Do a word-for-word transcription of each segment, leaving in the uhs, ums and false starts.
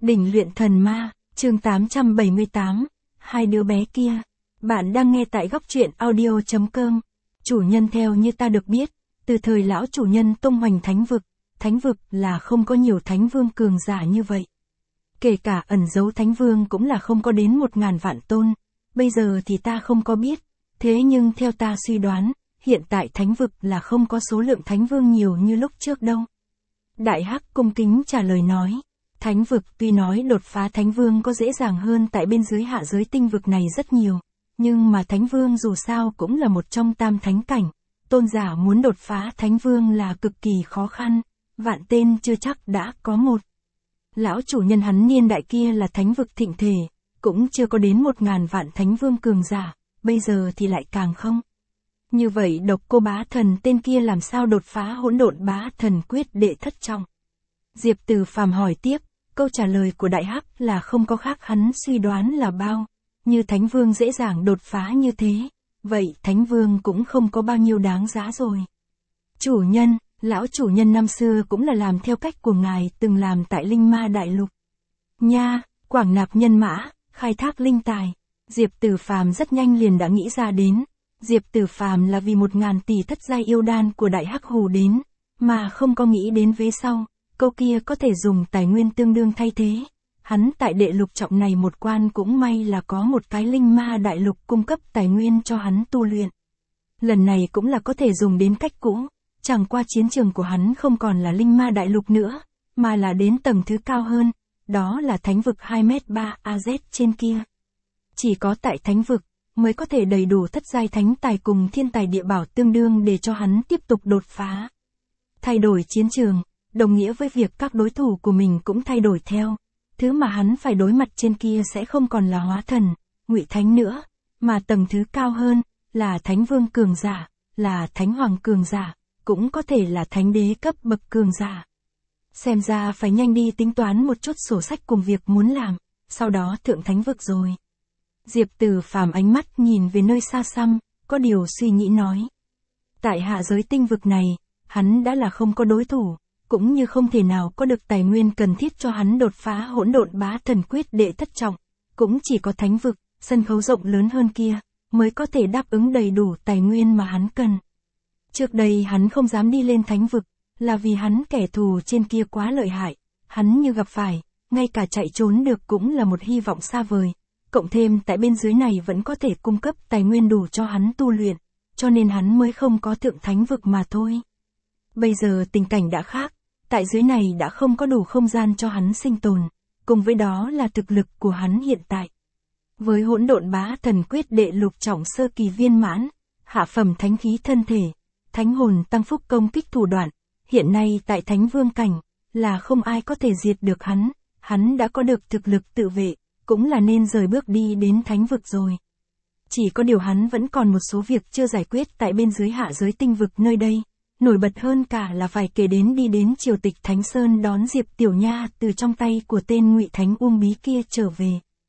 Đỉnh luyện thần ma, chương tám trăm bảy mươi tám, hai đứa bé kia. Bạn đang nghe tại góc truyện audio chấm com. Chủ nhân theo như ta được biết, từ thời lão chủ nhân tung hoành thánh vực, thánh vực là không có nhiều thánh vương cường giả như vậy. Kể cả ẩn dấu thánh vương cũng là không có đến một ngàn vạn tôn, bây giờ thì ta không có biết, thế nhưng theo ta suy đoán, hiện tại thánh vực là không có số lượng thánh vương nhiều như lúc trước đâu. Đại Hắc cung kính trả lời nói. Thánh vực tuy nói đột phá thánh vương có dễ dàng hơn tại bên dưới hạ giới tinh vực này rất nhiều, nhưng mà thánh vương dù sao cũng là một trong tam thánh cảnh, tôn giả muốn đột phá thánh vương là cực kỳ khó khăn, vạn tên chưa chắc đã có một. Lão chủ nhân hắn niên đại kia là thánh vực thịnh thể, cũng chưa có đến một ngàn vạn thánh vương cường giả, bây giờ thì lại càng không. Như vậy Độc Cô Bá Thần tên kia làm sao đột phá hỗn độn bá thần quyết đệ thất trọng? Diệp Từ Phàm hỏi tiếp, câu trả lời của Đại Hắc là không có khác hắn suy đoán là bao, như Thánh Vương dễ dàng đột phá như thế, vậy Thánh Vương cũng không có bao nhiêu đáng giá rồi. Chủ nhân, lão chủ nhân năm xưa cũng là làm theo cách của ngài từng làm tại Linh Ma Đại Lục. Nha, quảng nạp nhân mã, khai thác linh tài, Diệp Từ Phàm rất nhanh liền đã nghĩ ra đến. Diệp Từ Phàm là vì một ngàn tỷ thất giai yêu đan của Đại Hắc hù đến, mà không có nghĩ đến vế sau, câu kia có thể dùng tài nguyên tương đương thay thế. Hắn tại đệ lục trọng này một quan cũng may là có một cái Linh Ma Đại Lục cung cấp tài nguyên cho hắn tu luyện. Lần này cũng là có thể dùng đến cách cũ, chẳng qua chiến trường của hắn không còn là Linh Ma Đại Lục nữa, mà là đến tầng thứ cao hơn, đó là thánh vực hai mét ba A Z trên kia. Chỉ có tại thánh vực, mới có thể đầy đủ thất giai thánh tài cùng thiên tài địa bảo tương đương để cho hắn tiếp tục đột phá. Thay đổi chiến trường, đồng nghĩa với việc các đối thủ của mình cũng thay đổi theo. Thứ mà hắn phải đối mặt trên kia sẽ không còn là hóa thần, ngụy thánh nữa, mà tầng thứ cao hơn, là thánh vương cường giả, là thánh hoàng cường giả, cũng có thể là thánh đế cấp bậc cường giả. Xem ra phải nhanh đi tính toán một chút sổ sách cùng việc muốn làm, sau đó thượng thánh vực rồi. Diệp Từ Phàm ánh mắt nhìn về nơi xa xăm, có điều suy nghĩ nói. Tại hạ giới tinh vực này, hắn đã là không có đối thủ, cũng như không thể nào có được tài nguyên cần thiết cho hắn đột phá hỗn độn bá thần quyết đệ thất trọng, cũng chỉ có thánh vực, sân khấu rộng lớn hơn kia, mới có thể đáp ứng đầy đủ tài nguyên mà hắn cần. Trước đây hắn không dám đi lên thánh vực, là vì hắn kẻ thù trên kia quá lợi hại, hắn như gặp phải, ngay cả chạy trốn được cũng là một hy vọng xa vời. Cộng thêm tại bên dưới này vẫn có thể cung cấp tài nguyên đủ cho hắn tu luyện, cho nên hắn mới không có thượng thánh vực mà thôi. Bây giờ tình cảnh đã khác, tại dưới này đã không có đủ không gian cho hắn sinh tồn, cùng với đó là thực lực của hắn hiện tại. Với hỗn độn bá thần quyết đệ lục trọng sơ kỳ viên mãn, hạ phẩm thánh khí thân thể, thánh hồn tăng phúc công kích thủ đoạn, hiện nay tại thánh vương cảnh, là không ai có thể diệt được hắn, hắn đã có được thực lực tự vệ. Cũng là nên rời bước đi đến thánh vực rồi. Chỉ có điều hắn vẫn còn một số việc chưa giải quyết tại bên dưới hạ giới tinh vực nơi đây. Nổi bật hơn cả là phải kể đến đi đến triều tịch Thánh Sơn đón Diệp Tiểu Nha từ trong tay của tên ngụy thánh Uông Bí kia trở về.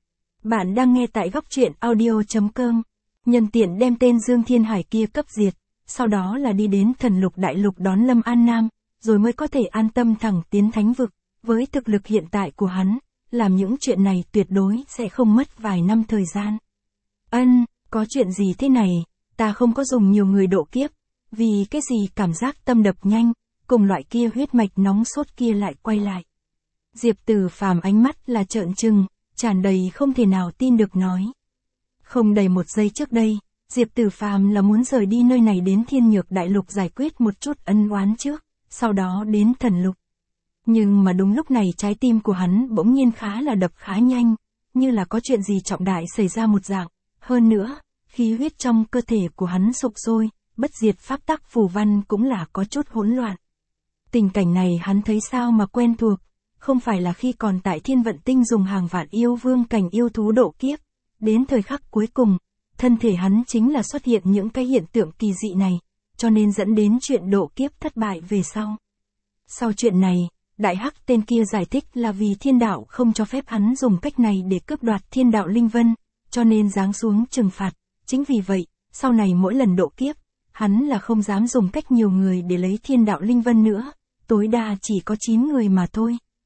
Bạn đang nghe tại góc truyện audio chấm com. Nhân tiện đem tên Dương Thiên Hải kia cấp diệt, sau đó là đi đến thần lục đại lục đón Lâm An Nam, rồi mới có thể an tâm thẳng tiến thánh vực. Với thực lực hiện tại của hắn, làm những chuyện này tuyệt đối sẽ không mất vài năm thời gian. Ân, có chuyện gì thế này, ta không có dùng nhiều người độ kiếp, vì cái gì cảm giác tâm đập nhanh, cùng loại kia huyết mạch nóng sốt kia lại quay lại. Diệp Từ Phàm ánh mắt là trợn trừng, tràn đầy không thể nào tin được nói. Không đầy một giây trước đây, Diệp Từ Phàm là muốn rời đi nơi này đến Thiên Nhược Đại Lục giải quyết một chút ân oán trước, sau đó đến thần lục. Nhưng mà đúng lúc này trái tim của hắn bỗng nhiên khá là đập khá nhanh, như là có chuyện gì trọng đại xảy ra một dạng. Hơn nữa, khí huyết trong cơ thể của hắn sục sôi, bất diệt pháp tắc phù văn cũng là có chút hỗn loạn. Tình cảnh này hắn thấy sao mà quen thuộc, không phải là khi còn tại Thiên Vận Tinh dùng hàng vạn yêu vương cảnh yêu thú độ kiếp. Đến thời khắc cuối cùng, thân thể hắn chính là xuất hiện những cái hiện tượng kỳ dị này, cho nên dẫn đến chuyện độ kiếp thất bại về sau. Sau chuyện này, Đại Hắc tên kia giải thích là vì thiên đạo không cho phép hắn dùng cách này để cướp đoạt thiên đạo linh vân, cho nên giáng xuống trừng phạt. Chính vì vậy, sau này mỗi lần độ kiếp, hắn là không dám dùng cách nhiều người để lấy thiên đạo linh vân nữa, tối đa chỉ có chín người mà thôi.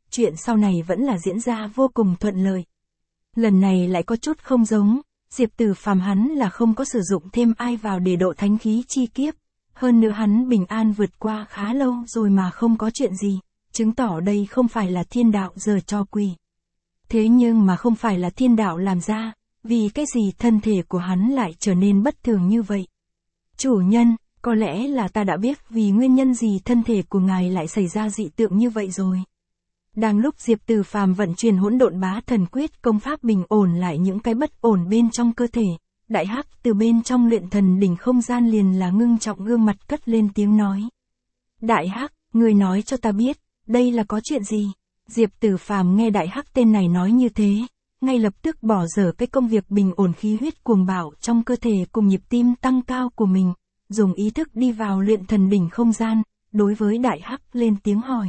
chuyện sau này vẫn là diễn ra vô cùng thuận lợi. Lần này lại có chút không giống, Diệp Tử Phàm hắn là không có sử dụng thêm ai vào để độ thánh khí chi kiếp. Hơn nữa hắn bình an vượt qua khá lâu rồi mà không có chuyện gì, chứng tỏ đây không phải là thiên đạo giở trò quỷ. Thế nhưng mà không phải là thiên đạo làm ra, vì cái gì thân thể của hắn lại trở nên bất thường như vậy. Chủ nhân, có lẽ là ta đã biết vì nguyên nhân gì thân thể của ngài lại xảy ra dị tượng như vậy rồi. Đang lúc Diệp Tử Phàm vận chuyển hỗn độn bá thần quyết công pháp bình ổn lại những cái bất ổn bên trong cơ thể, Đại Hắc từ bên trong luyện thần đỉnh không gian liền là ngưng trọng gương mặt cất lên tiếng nói. Đại Hắc, người nói cho ta biết, đây là có chuyện gì? Diệp Tử Phàm nghe Đại Hắc tên này nói như thế, ngay lập tức bỏ dở cái công việc bình ổn khí huyết cuồng bạo trong cơ thể cùng nhịp tim tăng cao của mình, dùng ý thức đi vào luyện thần đỉnh không gian, đối với Đại Hắc lên tiếng hỏi.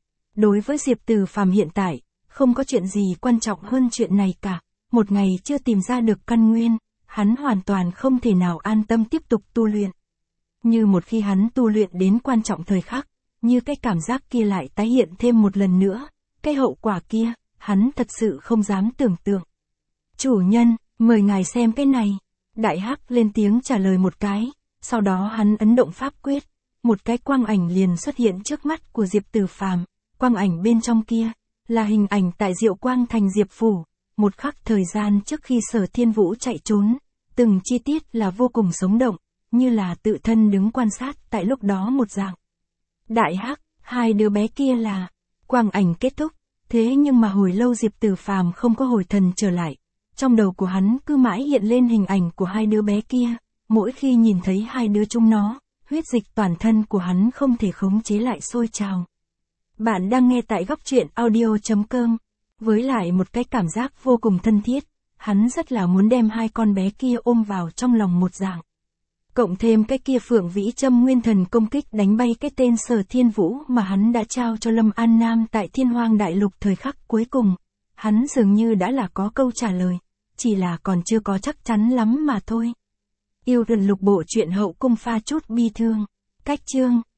Đối với Diệp Tử Phàm hiện tại, không có chuyện gì quan trọng hơn chuyện này cả, một ngày chưa tìm ra được căn nguyên, hắn hoàn toàn không thể nào an tâm tiếp tục tu luyện. Như một khi hắn tu luyện đến quan trọng thời khắc, như cái cảm giác kia lại tái hiện thêm một lần nữa, cái hậu quả kia, hắn thật sự không dám tưởng tượng. Chủ nhân, mời ngài xem cái này. Đại Hắc lên tiếng trả lời một cái, sau đó hắn ấn động pháp quyết, một cái quang ảnh liền xuất hiện trước mắt của Diệp Tử Phàm. Quang ảnh bên trong kia, là hình ảnh tại Diệu Quang Thành Diệp Phủ, một khắc thời gian trước khi Sở Thiên Vũ chạy trốn, từng chi tiết là vô cùng sống động, như là tự thân đứng quan sát tại lúc đó một dạng. Đại Hắc, hai đứa bé kia là, quang ảnh kết thúc, thế nhưng mà hồi lâu Diệp Tử Phàm không có hồi thần trở lại, trong đầu của hắn cứ mãi hiện lên hình ảnh của hai đứa bé kia, mỗi khi nhìn thấy hai đứa chúng nó, huyết dịch toàn thân của hắn không thể khống chế lại sôi trào. Bạn đang nghe tại góc truyện audio chấm com, với lại một cái cảm giác vô cùng thân thiết, hắn rất là muốn đem hai con bé kia ôm vào trong lòng một dạng. Cộng thêm cái kia Phượng Vĩ Châm nguyên thần công kích đánh bay cái tên Sở Thiên Vũ mà hắn đã trao cho Lâm An Nam tại Thiên Hoang Đại Lục thời khắc cuối cùng, hắn dường như đã là có câu trả lời, chỉ là còn chưa có chắc chắn lắm mà thôi. Yêu Rừng Lục bộ truyện hậu cung pha chút bi thương, cách chương.